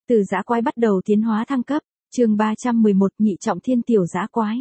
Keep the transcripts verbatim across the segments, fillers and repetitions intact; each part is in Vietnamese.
Từ dã quái bắt đầu tiến hóa thăng cấp, chương ba trăm mười một nhị trọng thiên tiểu dã quái.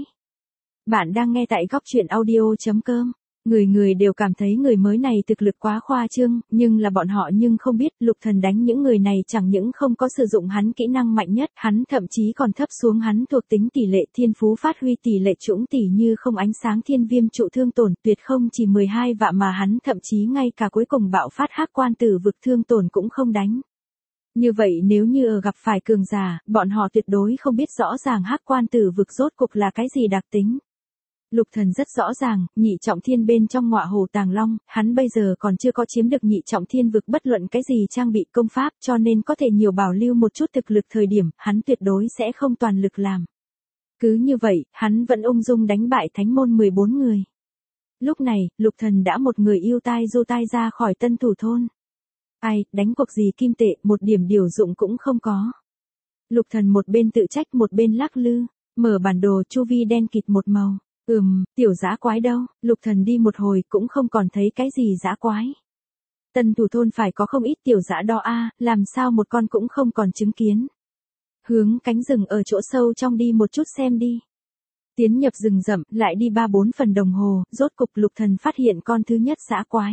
Bạn đang nghe tại góc truyện audio chấm com. Người người đều cảm thấy người mới này thực lực quá khoa trương, nhưng là bọn họ nhưng không biết Lục Thần đánh những người này chẳng những không có sử dụng hắn kỹ năng mạnh nhất, hắn thậm chí còn thấp xuống hắn thuộc tính tỷ lệ thiên phú phát huy tỷ lệ chủng tỷ như không ánh sáng thiên viêm trụ thương tổn tuyệt không chỉ mười hai vạn mà hắn thậm chí ngay cả cuối cùng bạo phát hắc quan tử vực thương tổn cũng không đánh. Như vậy nếu như ở gặp phải cường giả, bọn họ tuyệt đối không biết rõ ràng hắc quan tử vực rốt cục là cái gì đặc tính. Lục Thần rất rõ ràng, nhị trọng thiên bên trong ngọa hồ tàng long, hắn bây giờ còn chưa có chiếm được nhị trọng thiên vực bất luận cái gì trang bị công pháp cho nên có thể nhiều bảo lưu một chút thực lực thời điểm, hắn tuyệt đối sẽ không toàn lực làm. Cứ như vậy, hắn vẫn ung dung đánh bại thánh môn mười bốn người. Lúc này, Lục Thần đã một người yêu tai du tai ra khỏi Tân Thủ thôn. Ai, đánh cuộc gì kim tệ, một điểm điều dụng cũng không có. Lục Thần một bên tự trách một bên lắc lư, mở bản đồ chu vi đen kịt một màu. Ừm, tiểu dã quái đâu, Lục Thần đi một hồi cũng không còn thấy cái gì dã quái. Tân Thủ thôn phải có không ít tiểu dã đo a, làm sao một con cũng không còn chứng kiến. Hướng cánh rừng ở chỗ sâu trong đi một chút xem đi. Tiến nhập rừng rậm, lại đi ba bốn phần đồng hồ, rốt cục Lục Thần phát hiện con thứ nhất dã quái.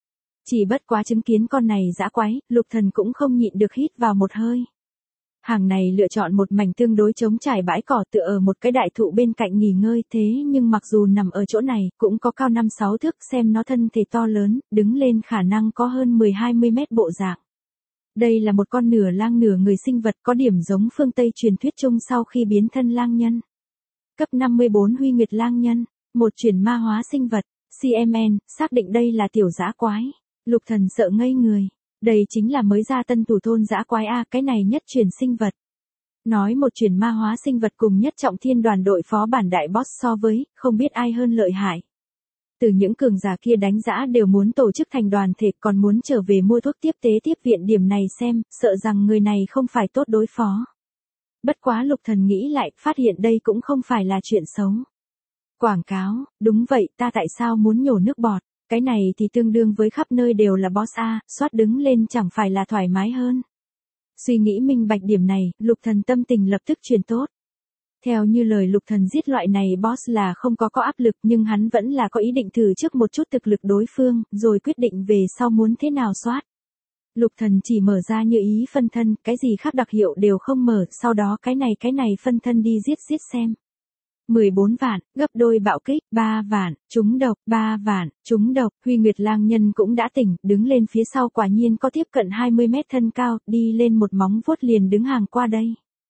Chỉ bất quá chứng kiến con này dã quái, Lục Thần cũng không nhịn được hít vào một hơi. Hàng này lựa chọn một mảnh tương đối trống trải bãi cỏ tựa ở một cái đại thụ bên cạnh nghỉ ngơi thế nhưng mặc dù nằm ở chỗ này cũng có cao năm sáu thước xem nó thân thể to lớn, đứng lên khả năng có hơn mười hai mươi mét bộ dạng. Đây là một con nửa lang nửa người sinh vật có điểm giống phương Tây truyền thuyết chung sau khi biến thân lang nhân. Cấp năm mươi bốn Huy Nguyệt lang nhân, một chuyển ma hóa sinh vật, xê em en, xác định đây là tiểu dã quái. Lục Thần sợ ngây người. Đây chính là mới ra Tân Thủ thôn dã quái a, cái này nhất truyền sinh vật. Nói một truyền ma hóa sinh vật cùng nhất trọng thiên đoàn đội phó bản đại boss so với, không biết ai hơn lợi hại. Từ những cường giả kia đánh dã đều muốn tổ chức thành đoàn thể còn muốn trở về mua thuốc tiếp tế tiếp viện điểm này xem, sợ rằng người này không phải tốt đối phó. Bất quá Lục Thần nghĩ lại, phát hiện đây cũng không phải là chuyện xấu. Quảng cáo, đúng vậy, ta tại sao muốn nhổ nước bọt? Cái này thì tương đương với khắp nơi đều là boss a, soát đứng lên chẳng phải là thoải mái hơn. Suy nghĩ minh bạch điểm này, Lục Thần tâm tình lập tức chuyển tốt. Theo như lời Lục Thần giết loại này boss là không có có áp lực nhưng hắn vẫn là có ý định thử trước một chút thực lực đối phương, rồi quyết định về sau muốn thế nào soát. Lục Thần chỉ mở ra như ý phân thân, cái gì khác đặc hiệu đều không mở, sau đó cái này cái này phân thân đi giết giết xem. mười bốn vạn, gấp đôi bạo kích, ba vạn, trúng độc, ba vạn, trúng độc, Huy Nguyệt lang nhân cũng đã tỉnh, đứng lên phía sau quả nhiên có tiếp cận hai mươi mét thân cao, đi lên một móng vuốt liền đứng hàng qua đây.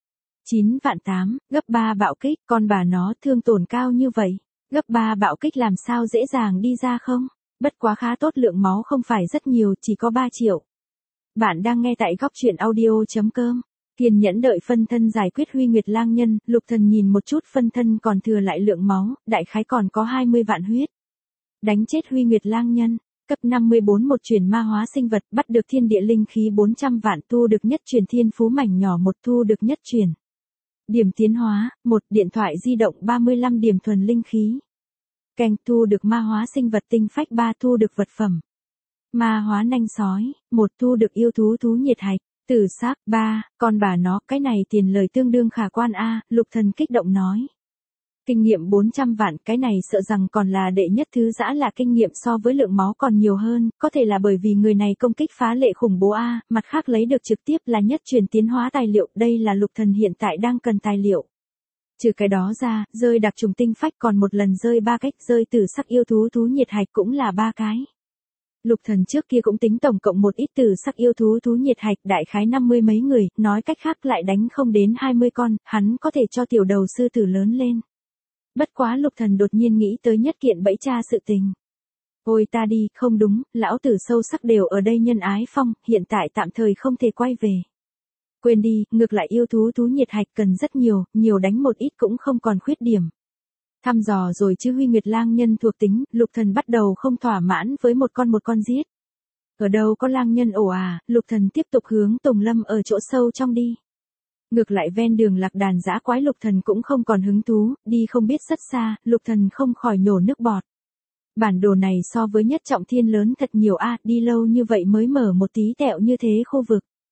chín vạn tám, gấp ba bạo kích, con bà nó thương tổn cao như vậy, gấp ba bạo kích làm sao dễ dàng đi ra không? Bất quá khá tốt lượng máu không phải rất nhiều, chỉ có ba triệu. Bạn đang nghe tại góc truyện audio chấm com. Kiên nhẫn đợi phân thân giải quyết Huy Nguyệt lang nhân, Lục Thần nhìn một chút phân thân còn thừa lại lượng máu, đại khái còn có hai mươi vạn huyết. Đánh chết Huy Nguyệt lang nhân, cấp năm mươi bốn một chuyển ma hóa sinh vật, bắt được thiên địa linh khí bốn trăm vạn, thu được nhất truyền thiên phú mảnh nhỏ một, thu được nhất truyền. Điểm tiến hóa, một, điện thoại di động ba mươi lăm điểm thuần linh khí. Keng, thu được ma hóa sinh vật tinh phách ba, thu được vật phẩm. Ma hóa nanh sói, một, thu được yêu thú thú nhiệt hạch. Tử sắc, ba, con bà nó, cái này tiền lời tương đương khả quan a, Lục Thần kích động nói. Kinh nghiệm bốn trăm vạn, cái này sợ rằng còn là đệ nhất thứ dã là kinh nghiệm so với lượng máu còn nhiều hơn, có thể là bởi vì người này công kích phá lệ khủng bố a, mặt khác lấy được trực tiếp là nhất truyền tiến hóa tài liệu, đây là Lục Thần hiện tại đang cần tài liệu. Trừ cái đó ra, rơi đặc trùng tinh phách còn một lần rơi ba cách, rơi tử sắc yêu thú thú nhiệt hạch cũng là ba cái. Lục Thần trước kia cũng tính tổng cộng một ít tử sắc yêu thú thú nhiệt hạch đại khái năm mươi mấy người, nói cách khác lại đánh không đến hai mươi con, hắn có thể cho tiểu đầu sư tử lớn lên. Bất quá Lục Thần đột nhiên nghĩ tới nhất kiện bẫy cha sự tình. Ôi ta đi, không đúng, lão tử sâu sắc đều ở đây nhân ái phong, hiện tại tạm thời không thể quay về. Quên đi, ngược lại yêu thú thú nhiệt hạch cần rất nhiều, nhiều đánh một ít cũng không còn khuyết điểm. Thăm dò rồi chứ Huy Nguyệt lang nhân thuộc tính, Lục Thần bắt đầu không thỏa mãn với một con một con giết. Ở đâu có lang nhân ổ à, Lục Thần tiếp tục hướng Tùng Lâm ở chỗ sâu trong đi. Ngược lại ven đường lạc đàn dã quái Lục Thần cũng không còn hứng thú, đi không biết rất xa, Lục Thần không khỏi nhổ nước bọt. Bản đồ này so với nhất trọng thiên lớn thật nhiều a, đi lâu như vậy mới mở một tí tẹo như thế khu vực.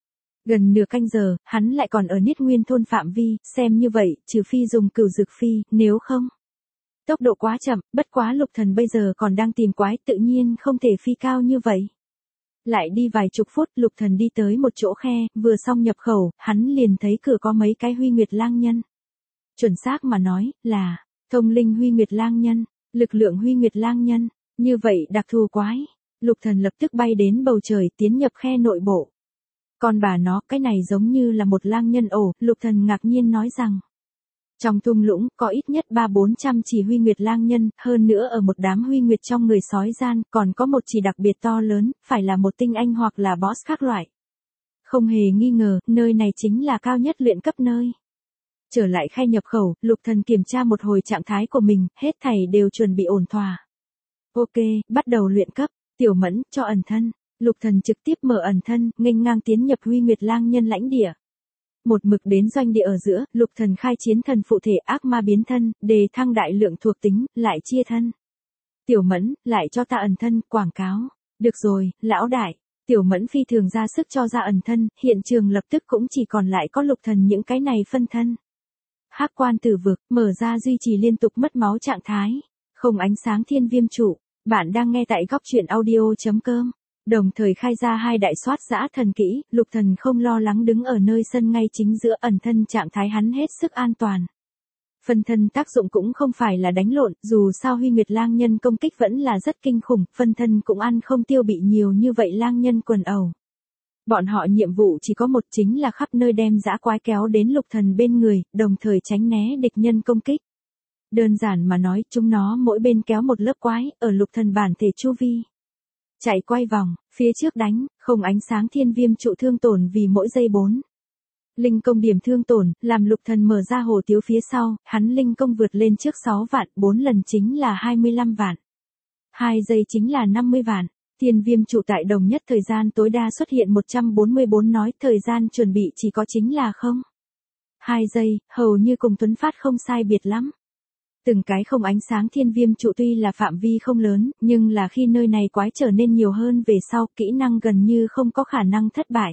Gần nửa canh giờ, hắn lại còn ở Niết Nguyên thôn phạm vi, xem như vậy, trừ phi dùng cửu dược phi, nếu không. Tốc độ quá chậm, bất quá Lục Thần bây giờ còn đang tìm quái, tự nhiên không thể phi cao như vậy. Lại đi vài chục phút, Lục Thần đi tới một chỗ khe, vừa xong nhập khẩu, hắn liền thấy cửa có mấy cái Huy Nguyệt lang nhân. Chuẩn xác mà nói, là thông linh Huy Nguyệt lang nhân, lực lượng Huy Nguyệt lang nhân, như vậy đặc thù quái. Lục Thần lập tức bay đến bầu trời, tiến nhập khe nội bộ. Còn bà nó, cái này giống như là một lang nhân ổ, Lục Thần ngạc nhiên nói rằng. Trong thung lũng, có ít nhất ba bốn trăm chỉ Huy Nguyệt lang nhân, hơn nữa ở một đám Huy Nguyệt trong người sói gian, còn có một chỉ đặc biệt to lớn, phải là một tinh anh hoặc là boss khác loại. Không hề nghi ngờ, nơi này chính là cao nhất luyện cấp nơi. Trở lại khay nhập khẩu, Lục Thần kiểm tra một hồi trạng thái của mình, hết thảy đều chuẩn bị ổn thỏa. Ok, bắt đầu luyện cấp, Tiểu Mẫn, cho ẩn thân. Lục Thần trực tiếp mở ẩn thân, nghênh ngang tiến nhập Huy Nguyệt lang nhân lãnh địa. Một mực đến doanh địa ở giữa, Lục Thần khai chiến thần phụ thể ác ma biến thân, đề thăng đại lượng thuộc tính, lại chia thân. Tiểu Mẫn, lại cho ta ẩn thân, quảng cáo. Được rồi, lão đại. Tiểu Mẫn phi thường ra sức cho ra ẩn thân, hiện trường lập tức cũng chỉ còn lại có Lục Thần những cái này phân thân. Hắc quan tử vực, mở ra duy trì liên tục mất máu trạng thái. Không ánh sáng thiên viêm trụ. Bạn đang nghe tại góc truyện audio chấm com. Đồng thời khai ra hai đại soát giã thần kỹ, Lục Thần không lo lắng đứng ở nơi sân ngay chính giữa ẩn thân trạng thái hắn hết sức an toàn. Phân thân tác dụng cũng không phải là đánh lộn, dù sao Huy Nguyệt lang nhân công kích vẫn là rất kinh khủng, phân thân cũng ăn không tiêu bị nhiều như vậy lang nhân quần ẩu. Bọn họ nhiệm vụ chỉ có một, chính là khắp nơi đem dã quái kéo đến Lục Thần bên người, đồng thời tránh né địch nhân công kích. Đơn giản mà nói, chúng nó mỗi bên kéo một lớp quái, ở Lục Thần bản thể chu vi. Chạy quay vòng, phía trước đánh, không ánh sáng thiên viêm trụ thương tổn vì mỗi giây bốn. Linh công điểm thương tổn, làm Lục Thần mở ra hồ tiếu phía sau, hắn linh công vượt lên trước sáu vạn, bốn lần chính là hai mươi lăm vạn. hai giây chính là năm mươi vạn. Thiên viêm trụ tại đồng nhất thời gian tối đa xuất hiện một trăm bốn mươi bốn nói thời gian chuẩn bị chỉ có chính là không. hai giây, hầu như cùng Tuấn Phát không sai biệt lắm. Từng cái không ánh sáng thiên viêm trụ tuy là phạm vi không lớn, nhưng là khi nơi này quái trở nên nhiều hơn về sau, kỹ năng gần như không có khả năng thất bại.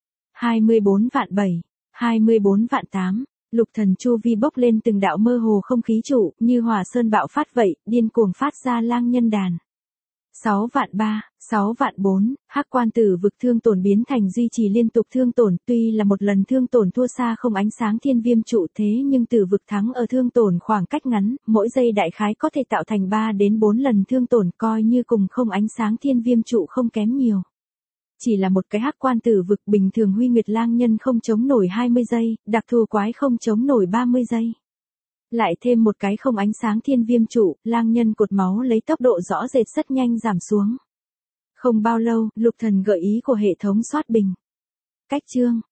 hai mươi bốn vạn bảy, hai mươi bốn vạn tám, Lục Thần chu vi bốc lên từng đạo mơ hồ không khí trụ, như hỏa sơn bạo phát vậy, điên cuồng phát ra lang nhân đàn. sáu vạn ba, sáu vạn bốn, Hắc quan tử vực thương tổn biến thành duy trì liên tục thương tổn, tuy là một lần thương tổn thua xa không ánh sáng thiên viêm trụ thế nhưng tử vực thắng ở thương tổn khoảng cách ngắn, mỗi giây đại khái có thể tạo thành ba đến bốn lần thương tổn coi như cùng không ánh sáng thiên viêm trụ không kém nhiều. Chỉ là một cái Hắc quan tử vực bình thường Huy Nguyệt lang nhân không chống nổi hai mươi giây, đặc thù quái không chống nổi ba mươi giây. Lại thêm một cái không ánh sáng thiên viêm trụ, lang nhân cột máu lấy tốc độ rõ rệt rất nhanh giảm xuống. Không bao lâu, Lục Thần gợi ý của hệ thống soát bình. Cách chương,